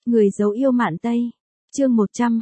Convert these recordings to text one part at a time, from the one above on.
Người giấu yêu Mạn Tây. Chương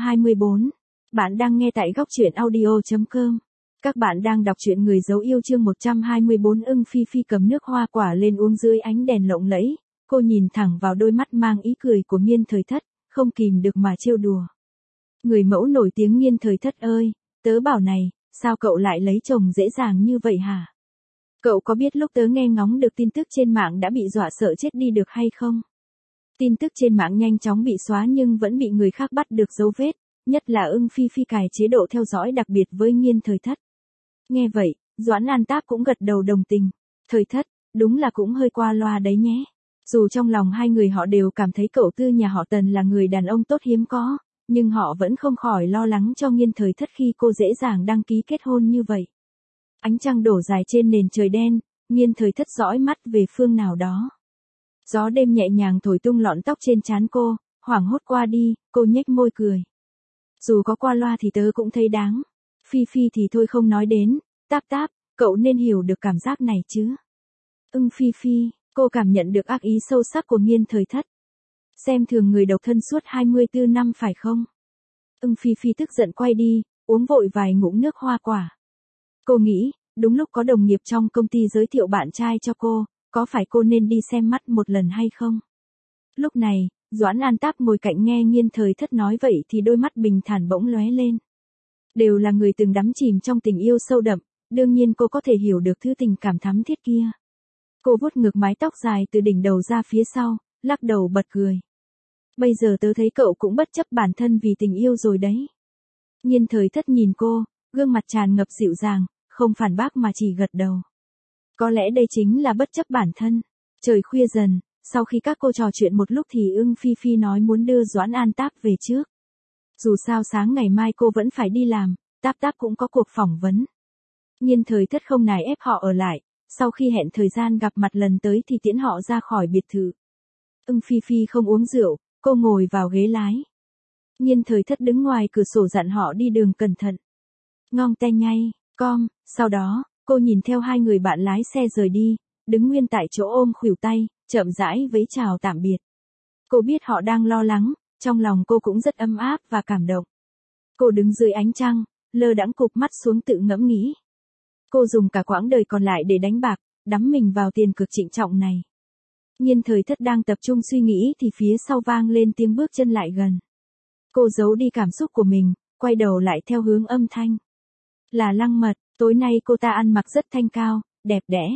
124. Bạn đang nghe tại góc truyện audio.com. Các bạn đang đọc truyện Người giấu yêu chương 124. Ưng Phi Phi cầm nước hoa quả lên uống dưới ánh đèn lộng lẫy. Cô nhìn thẳng vào đôi mắt mang ý cười của Nghiên Thời Thất, không kìm được mà trêu đùa. Người mẫu nổi tiếng Nghiên Thời Thất ơi, tớ bảo này, sao cậu lại lấy chồng dễ dàng như vậy hả? Cậu có biết lúc tớ nghe ngóng được tin tức trên mạng đã bị dọa sợ chết đi được hay không? Tin tức trên mạng nhanh chóng bị xóa nhưng vẫn bị người khác bắt được dấu vết, nhất là Ưng Phi Phi cài chế độ theo dõi đặc biệt với Nghiên Thời Thất. Nghe vậy, Doãn An Táp cũng gật đầu đồng tình. Thời Thất, đúng là cũng hơi qua loa đấy nhé. Dù trong lòng hai người họ đều cảm thấy cậu Tư nhà họ Tần là người đàn ông tốt hiếm có, nhưng họ vẫn không khỏi lo lắng cho Nghiên Thời Thất khi cô dễ dàng đăng ký kết hôn như vậy. Ánh trăng đổ dài trên nền trời đen, Nghiên Thời Thất dõi mắt về phương nào đó. Gió đêm nhẹ nhàng thổi tung lọn tóc trên trán cô, hoảng hốt qua đi, cô nhếch môi cười. Dù có qua loa thì tớ cũng thấy đáng. Phi Phi thì thôi không nói đến, Táp Táp, cậu nên hiểu được cảm giác này chứ. Ưng Phi Phi, cô cảm nhận được ác ý sâu sắc của Nghiên Thời Thất. Xem thường người độc thân suốt 24 năm phải không? Ưng Phi Phi tức giận quay đi, uống vội vài ngụm nước hoa quả. Cô nghĩ, đúng lúc có đồng nghiệp trong công ty giới thiệu bạn trai cho cô, có phải cô nên đi xem mắt một lần hay không? Lúc này, Doãn An Táp ngồi cạnh nghe Nghiên Thời Thất nói vậy thì đôi mắt bình thản bỗng lóe lên. Đều là người từng đắm chìm trong tình yêu sâu đậm, đương nhiên cô có thể hiểu được thứ tình cảm thắm thiết kia. Cô vuốt ngược mái tóc dài từ đỉnh đầu ra phía sau, lắc đầu bật cười. Bây giờ tớ thấy cậu cũng bất chấp bản thân vì tình yêu rồi đấy. Nghiên Thời Thất nhìn cô, gương mặt tràn ngập dịu dàng, không phản bác mà chỉ gật đầu. Có lẽ đây chính là bất chấp bản thân. Trời khuya dần, sau khi các cô trò chuyện một lúc thì Ưng Phi Phi nói muốn đưa Doãn An Táp về trước. Dù sao sáng ngày mai cô vẫn phải đi làm, Táp Táp cũng có cuộc phỏng vấn. Nghiên Thời Thất không nài ép họ ở lại, sau khi hẹn thời gian gặp mặt lần tới thì tiễn họ ra khỏi biệt thự. Ưng Phi Phi không uống rượu, cô ngồi vào ghế lái. Nghiên Thời Thất đứng ngoài cửa sổ dặn họ đi đường cẩn thận. Ngong te nhay, com, sau đó, cô nhìn theo hai người bạn lái xe rời đi, đứng nguyên tại chỗ ôm khuỷu tay, chậm rãi vẫy chào tạm biệt. Cô biết họ đang lo lắng, trong lòng cô cũng rất ấm áp và cảm động. Cô đứng dưới ánh trăng, lơ đãng cụp mắt xuống tự ngẫm nghĩ. Cô dùng cả quãng đời còn lại để đánh bạc, đắm mình vào tiền cược trịnh trọng này. Nghiên Thời Thất đang tập trung suy nghĩ thì phía sau vang lên tiếng bước chân lại gần. Cô giấu đi cảm xúc của mình, quay đầu lại theo hướng âm thanh. Là Lăng Mật, tối nay cô ta ăn mặc rất thanh cao, đẹp đẽ.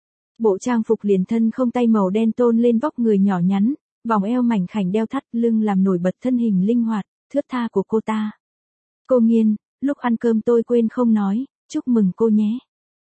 Bộ trang phục liền thân không tay màu đen tôn lên vóc người nhỏ nhắn, vòng eo mảnh khảnh đeo thắt lưng làm nổi bật thân hình linh hoạt, thướt tha của cô ta. Cô Nghiên, lúc ăn cơm tôi quên không nói, chúc mừng cô nhé.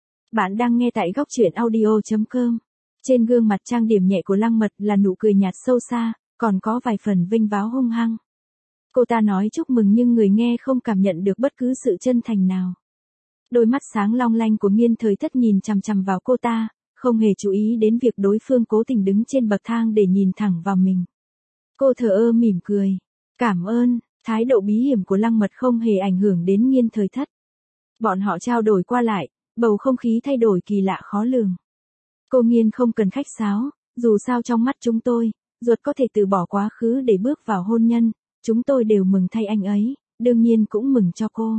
Bạn đang nghe tại góc truyện audio.com. Trên gương mặt trang điểm nhẹ của Lăng Mật là nụ cười nhạt sâu xa, còn có vài phần vênh váo hung hăng. Cô ta nói chúc mừng nhưng người nghe không cảm nhận được bất cứ sự chân thành nào. Đôi mắt sáng long lanh của Nghiên Thời Thất nhìn chằm chằm vào cô ta, không hề chú ý đến việc đối phương cố tình đứng trên bậc thang để nhìn thẳng vào mình. Cô thờ ơ mỉm cười. Cảm ơn, thái độ bí hiểm của Lăng Mật không hề ảnh hưởng đến Nghiên Thời Thất. Bọn họ trao đổi qua lại, bầu không khí thay đổi kỳ lạ khó lường. Cô Nghiên không cần khách sáo, dù sao trong mắt chúng tôi, ruột có thể từ bỏ quá khứ để bước vào hôn nhân, chúng tôi đều mừng thay anh ấy, đương nhiên cũng mừng cho cô.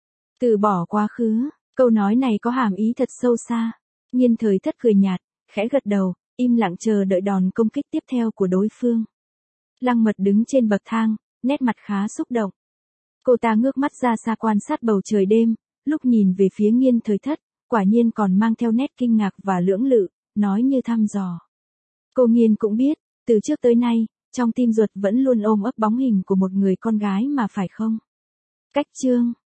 Từ bỏ quá khứ, câu nói này có hàm ý thật sâu xa. Nghiên Thời Thất cười nhạt, khẽ gật đầu, im lặng chờ đợi đòn công kích tiếp theo của đối phương. Lăng Mật đứng trên bậc thang, nét mặt khá xúc động. Cô ta ngước mắt ra xa quan sát bầu trời đêm, lúc nhìn về phía Nghiên Thời Thất, quả nhiên còn mang theo nét kinh ngạc và lưỡng lự, nói như thăm dò. Cô Nghiên cũng biết, từ trước tới nay, trong tim ruột vẫn luôn ôm ấp bóng hình của một người con gái mà phải không? Cách chương